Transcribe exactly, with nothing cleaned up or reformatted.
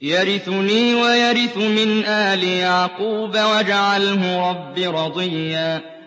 يَرِثُنِي وَيَرِثُ مِنْ آلِ يَعْقُوبَ وَاجْعَلْهُ رَبِّ رَضِيًّا